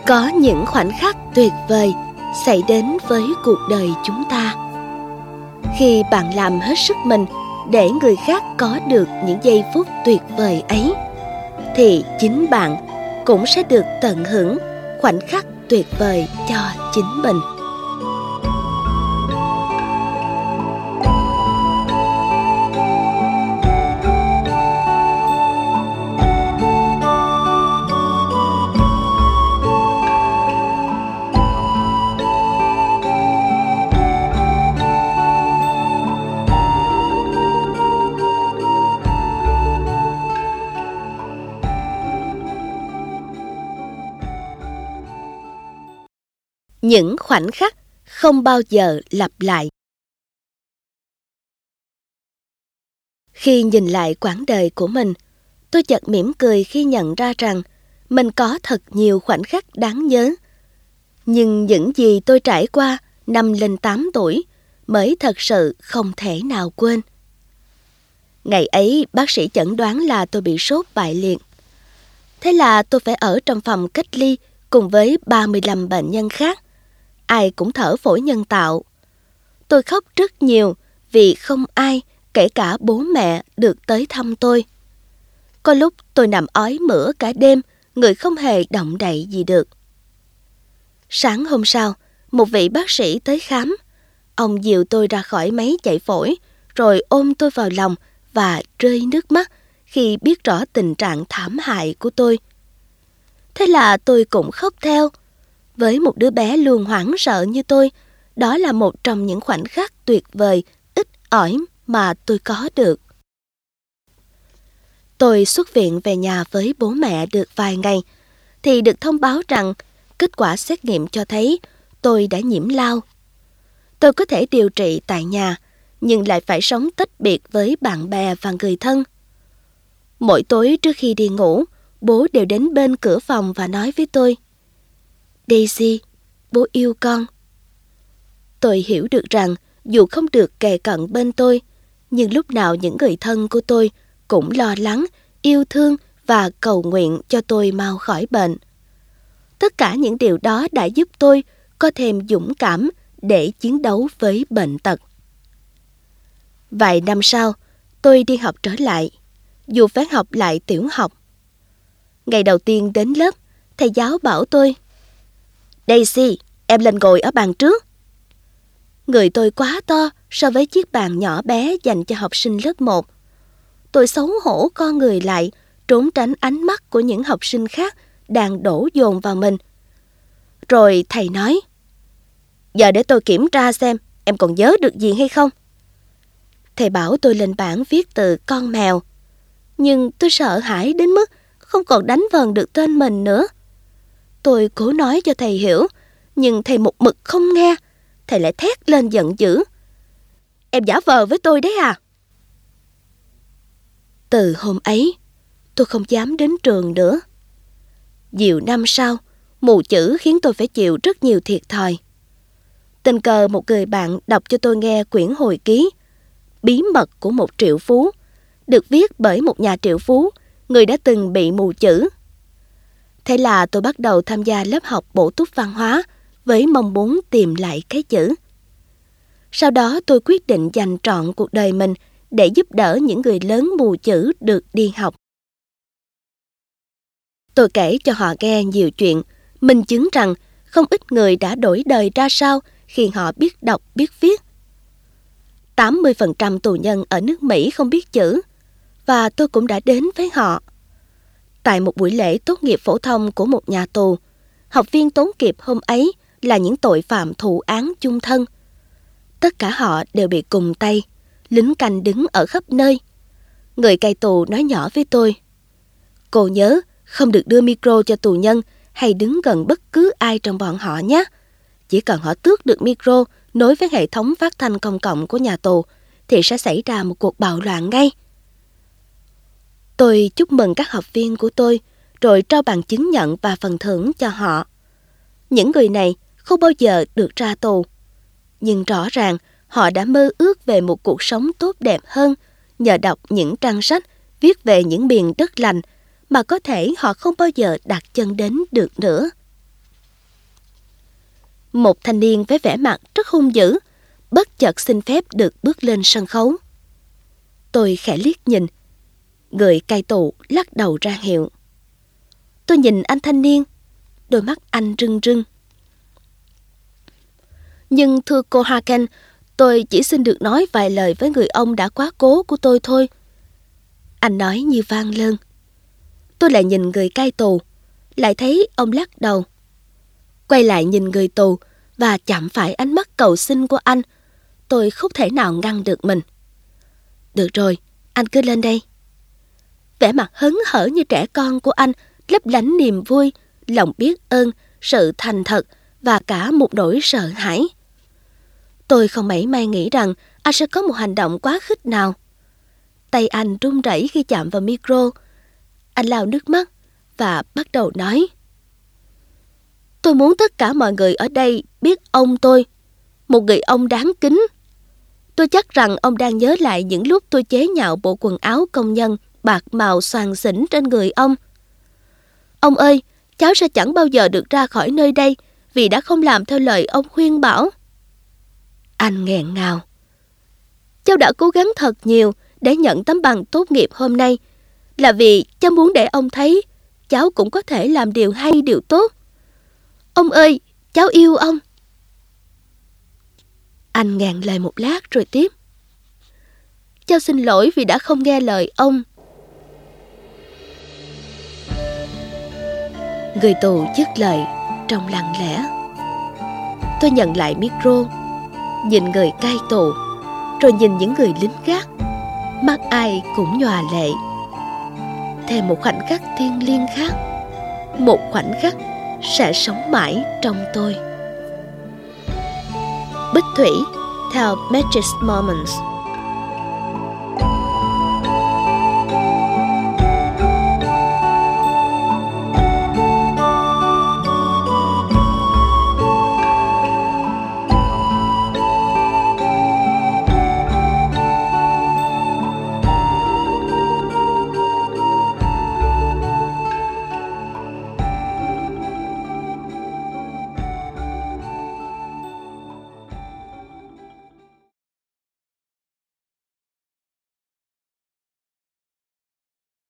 Có những khoảnh khắc tuyệt vời xảy đến với cuộc đời chúng ta. Khi bạn làm hết sức mình để người khác có được những giây phút tuyệt vời ấy, thì chính bạn cũng sẽ được tận hưởng khoảnh khắc tuyệt vời cho chính mình. Những khoảnh khắc không bao giờ lặp lại. Khi nhìn lại quãng đời của mình, tôi chợt mỉm cười khi nhận ra rằng mình có thật nhiều khoảnh khắc đáng nhớ. Nhưng những gì tôi trải qua năm lên 8 tuổi mới thật sự không thể nào quên. Ngày ấy, bác sĩ chẩn đoán là tôi bị sốt bại liệt. Thế là tôi phải ở trong phòng cách ly cùng với 35 bệnh nhân khác. Ai cũng thở phổi nhân tạo. Tôi khóc rất nhiều vì không ai, kể cả bố mẹ, được tới thăm tôi. Có lúc tôi nằm ói mửa cả đêm, người không hề động đậy gì được. Sáng hôm sau, một vị bác sĩ tới khám. Ông dìu tôi ra khỏi máy chạy phổi, rồi ôm tôi vào lòng và rơi nước mắt khi biết rõ tình trạng thảm hại của tôi. Thế là tôi cũng khóc theo. Với một đứa bé luôn hoảng sợ như tôi, đó là một trong những khoảnh khắc tuyệt vời, ít ỏi mà tôi có được. Tôi xuất viện về nhà với bố mẹ được vài ngày, thì được thông báo rằng kết quả xét nghiệm cho thấy tôi đã nhiễm lao. Tôi có thể điều trị tại nhà, nhưng lại phải sống tách biệt với bạn bè và người thân. Mỗi tối trước khi đi ngủ, bố đều đến bên cửa phòng và nói với tôi: "Daisy, bố yêu con." Tôi hiểu được rằng dù không được kề cận bên tôi, nhưng lúc nào những người thân của tôi cũng lo lắng, yêu thương và cầu nguyện cho tôi mau khỏi bệnh. Tất cả những điều đó đã giúp tôi có thêm dũng cảm để chiến đấu với bệnh tật. Vài năm sau, tôi đi học trở lại, dù phải học lại tiểu học. Ngày đầu tiên đến lớp, thầy giáo bảo tôi: "Daisy, em lên ngồi ở bàn trước." Người tôi quá to so với chiếc bàn nhỏ bé dành cho học sinh lớp 1. Tôi xấu hổ co người lại, trốn tránh ánh mắt của những học sinh khác đang đổ dồn vào mình. Rồi thầy nói: "Giờ để tôi kiểm tra xem em còn nhớ được gì hay không." Thầy bảo tôi lên bảng viết từ con mèo. Nhưng tôi sợ hãi đến mức không còn đánh vần được tên mình nữa. Tôi cố nói cho thầy hiểu, nhưng thầy một mực không nghe. Thầy lại thét lên giận dữ: "Em giả vờ với tôi đấy à?" Từ hôm ấy, tôi không dám đến trường nữa. Nhiều năm sau, mù chữ khiến tôi phải chịu rất nhiều thiệt thòi. Tình cờ một người bạn đọc cho tôi nghe quyển hồi ký Bí mật của một triệu phú, được viết bởi một nhà triệu phú, người đã từng bị mù chữ. Thế là tôi bắt đầu tham gia lớp học bổ túc văn hóa với mong muốn tìm lại cái chữ. Sau đó tôi quyết định dành trọn cuộc đời mình để giúp đỡ những người lớn mù chữ được đi học. Tôi kể cho họ nghe nhiều chuyện, minh chứng rằng không ít người đã đổi đời ra sao khi họ biết đọc biết viết. 80% tù nhân ở nước Mỹ không biết chữ, và tôi cũng đã đến với họ. Tại một buổi lễ tốt nghiệp phổ thông của một nhà tù, học viên tốn kịp hôm ấy là những tội phạm thụ án chung thân. Tất cả họ đều bị cùn tay, lính canh đứng ở khắp nơi. Người cai tù nói nhỏ với tôi: "Cô nhớ không được đưa micro cho tù nhân hay đứng gần bất cứ ai trong bọn họ nhé. Chỉ cần họ tước được micro nối với hệ thống phát thanh công cộng của nhà tù thì sẽ xảy ra một cuộc bạo loạn ngay." Tôi chúc mừng các học viên của tôi, rồi trao bằng chứng nhận và phần thưởng cho họ. Những người này không bao giờ được ra tù, nhưng rõ ràng họ đã mơ ước về một cuộc sống tốt đẹp hơn nhờ đọc những trang sách viết về những miền đất lành mà có thể họ không bao giờ đặt chân đến được nữa. Một thanh niên với vẻ mặt rất hung dữ, bất chợt xin phép được bước lên sân khấu. Tôi khẽ liếc nhìn, người cai tù lắc đầu ra hiệu. Tôi nhìn anh thanh niên, đôi mắt anh rưng rưng. Nhưng thưa cô Hagen, tôi chỉ xin được nói vài lời với người ông đã quá cố của tôi thôi. Anh nói như vang lơn. Tôi lại nhìn người cai tù, lại thấy ông lắc đầu. Quay lại nhìn người tù và chạm phải ánh mắt cầu xin của anh, tôi không thể nào ngăn được mình. Được rồi, anh cứ lên đây. Vẻ mặt hớn hở như trẻ con của anh lấp lánh niềm vui, lòng biết ơn, sự thành thật và cả một nỗi sợ hãi. Tôi không mảy may nghĩ rằng anh sẽ có một hành động quá khích nào. Tay anh run rẩy khi chạm vào micro. Anh lau nước mắt và bắt đầu nói. Tôi muốn tất cả mọi người ở đây biết ông tôi, một người ông đáng kính. Tôi chắc rằng ông đang nhớ lại những lúc tôi chế nhạo bộ quần áo công nhân bạc màu xoàng xỉnh trên người ông. Ông ơi, cháu sẽ chẳng bao giờ được ra khỏi nơi đây vì đã không làm theo lời ông khuyên bảo. Anh nghẹn ngào. Cháu đã cố gắng thật nhiều để nhận tấm bằng tốt nghiệp hôm nay, là vì cháu muốn để ông thấy cháu cũng có thể làm điều hay, điều tốt. Ông ơi, cháu yêu ông. Anh ngàn lời một lát rồi tiếp. Cháu xin lỗi vì đã không nghe lời ông. Người tù dứt lời trong lặng lẽ. Tôi nhận lại micro, nhìn người cai tù, rồi nhìn những người lính gác. Mắt ai cũng nhòa lệ. Thêm một khoảnh khắc thiêng liêng khác, một khoảnh khắc sẽ sống mãi trong tôi. Bích Thủy theo Magic Moments.